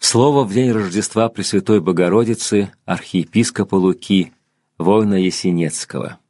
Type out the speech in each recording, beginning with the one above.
Слово в день Рождества Пресвятой Богородицы архиепископа Луки, воина Есенецкого.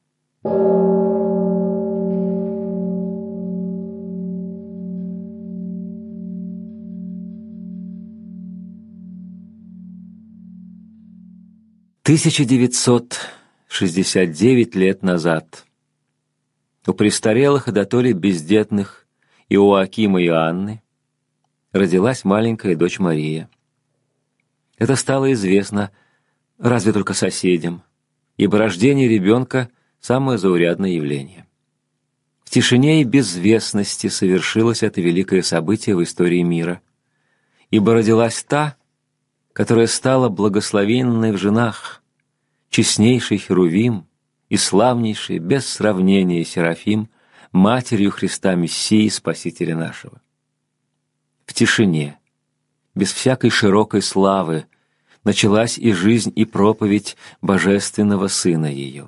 «1969 лет назад у престарелых и дотоле бездетных Иоакима и Анны родилась маленькая дочь Мария. Это стало известно разве только соседям, ибо рождение ребенка – самое заурядное явление. В тишине и безвестности совершилось это великое событие в истории мира, ибо родилась та, которая стала благословенной в женах, честнейший Херувим и славнейший, без сравнения, Серафим, Матерью Христа Мессии, Спасителя нашего. В тишине, без всякой широкой славы, началась и жизнь, и проповедь Божественного Сына ее.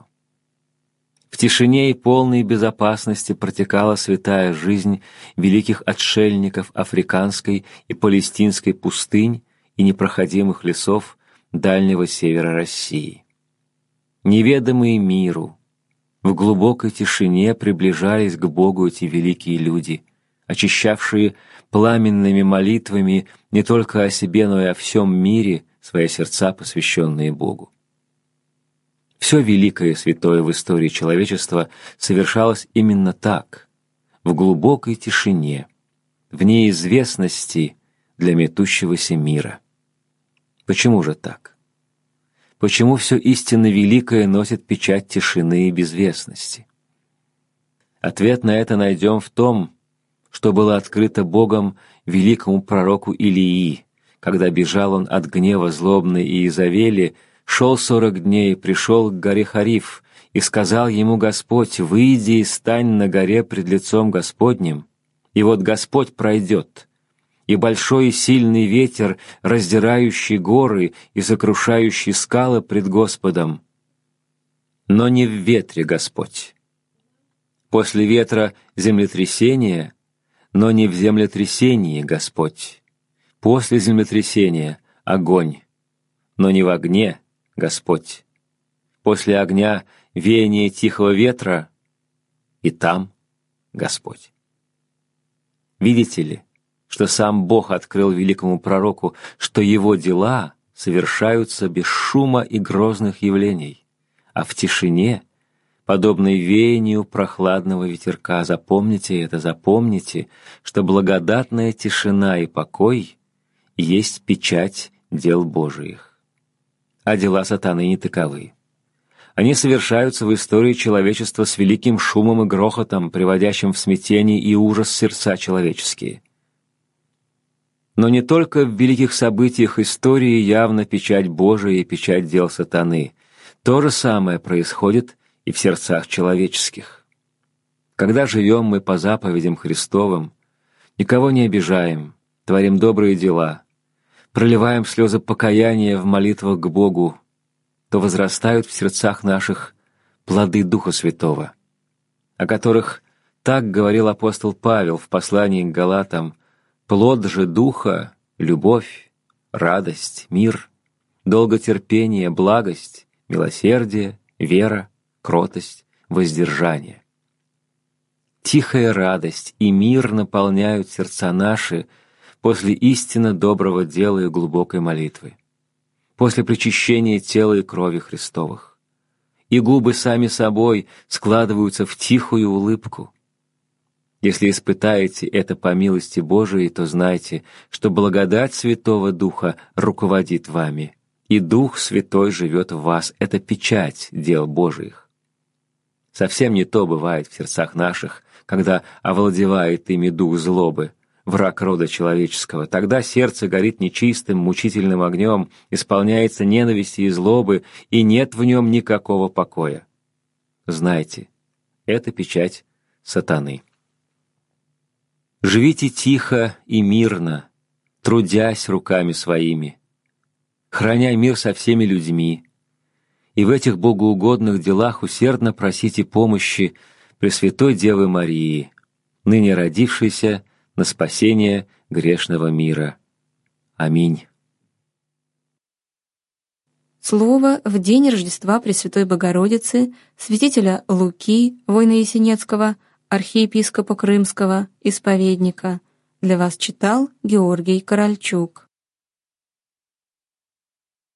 В тишине и полной безопасности протекала святая жизнь великих отшельников африканской и палестинской пустынь и непроходимых лесов дальнего севера России. Неведомые миру, в глубокой тишине приближались к Богу эти великие люди, очищавшие пламенными молитвами не только о себе, но и о всем мире свои сердца, посвященные Богу. Все великое и святое в истории человечества совершалось именно так, в глубокой тишине, в неизвестности для метущегося мира. Почему же так? Почему все истинно великое носит печать тишины и безвестности? Ответ на это найдем в том, что было открыто Богом великому пророку Илии, когда бежал он от гнева злобной Иезавели, шел 40 дней, пришел к горе Хариф, и сказал ему Господь: «Выйди и стань на горе пред лицом Господним, и вот Господь пройдет, и большой и сильный ветер, раздирающий горы и сокрушающий скалы пред Господом. Но не в ветре Господь. После ветра землетрясение, но не в землетрясении Господь. После землетрясения огонь, но не в огне Господь. После огня веяние тихого ветра, и там Господь». Видите ли, что сам Бог открыл великому пророку, что его дела совершаются без шума и грозных явлений, а в тишине, подобной веянию прохладного ветерка. Запомните это, запомните, что благодатная тишина и покой есть печать дел Божиих. А дела сатаны не таковы. Они совершаются в истории человечества с великим шумом и грохотом, приводящим в смятение и ужас сердца человеческие. Но не только в великих событиях истории явна печать Божия и печать дел сатаны. То же самое происходит и в сердцах человеческих. Когда живем мы по заповедям Христовым, никого не обижаем, творим добрые дела, проливаем слезы покаяния в молитвах к Богу, то возрастают в сердцах наших плоды Духа Святого, о которых так говорил апостол Павел в послании к Галатам: «Плод же Духа — любовь, радость, мир, долготерпение, благость, милосердие, вера, кротость, воздержание». Тихая радость и мир наполняют сердца наши после истинно доброго дела и глубокой молитвы, после причащения тела и крови Христовых. И губы сами собой складываются в тихую улыбку. Если испытаете это по милости Божией, то знайте, что благодать Святого Духа руководит вами, и Дух Святой живет в вас. Это печать дел Божиих. Совсем не то бывает в сердцах наших, когда овладевает ими дух злобы, враг рода человеческого. Тогда сердце горит нечистым, мучительным огнем, исполняется ненависти и злобы, и нет в нем никакого покоя. Знайте, это печать сатаны. Живите тихо и мирно, трудясь руками своими, храня мир со всеми людьми, и в этих богоугодных делах усердно просите помощи Пресвятой Девы Марии, ныне родившейся на спасение грешного мира. Аминь. Слово в день Рождества Пресвятой Богородицы святителя Луки, Войно-Ясенецкого, архиепископа Крымского, исповедника, для вас читал Георгий Корольчук.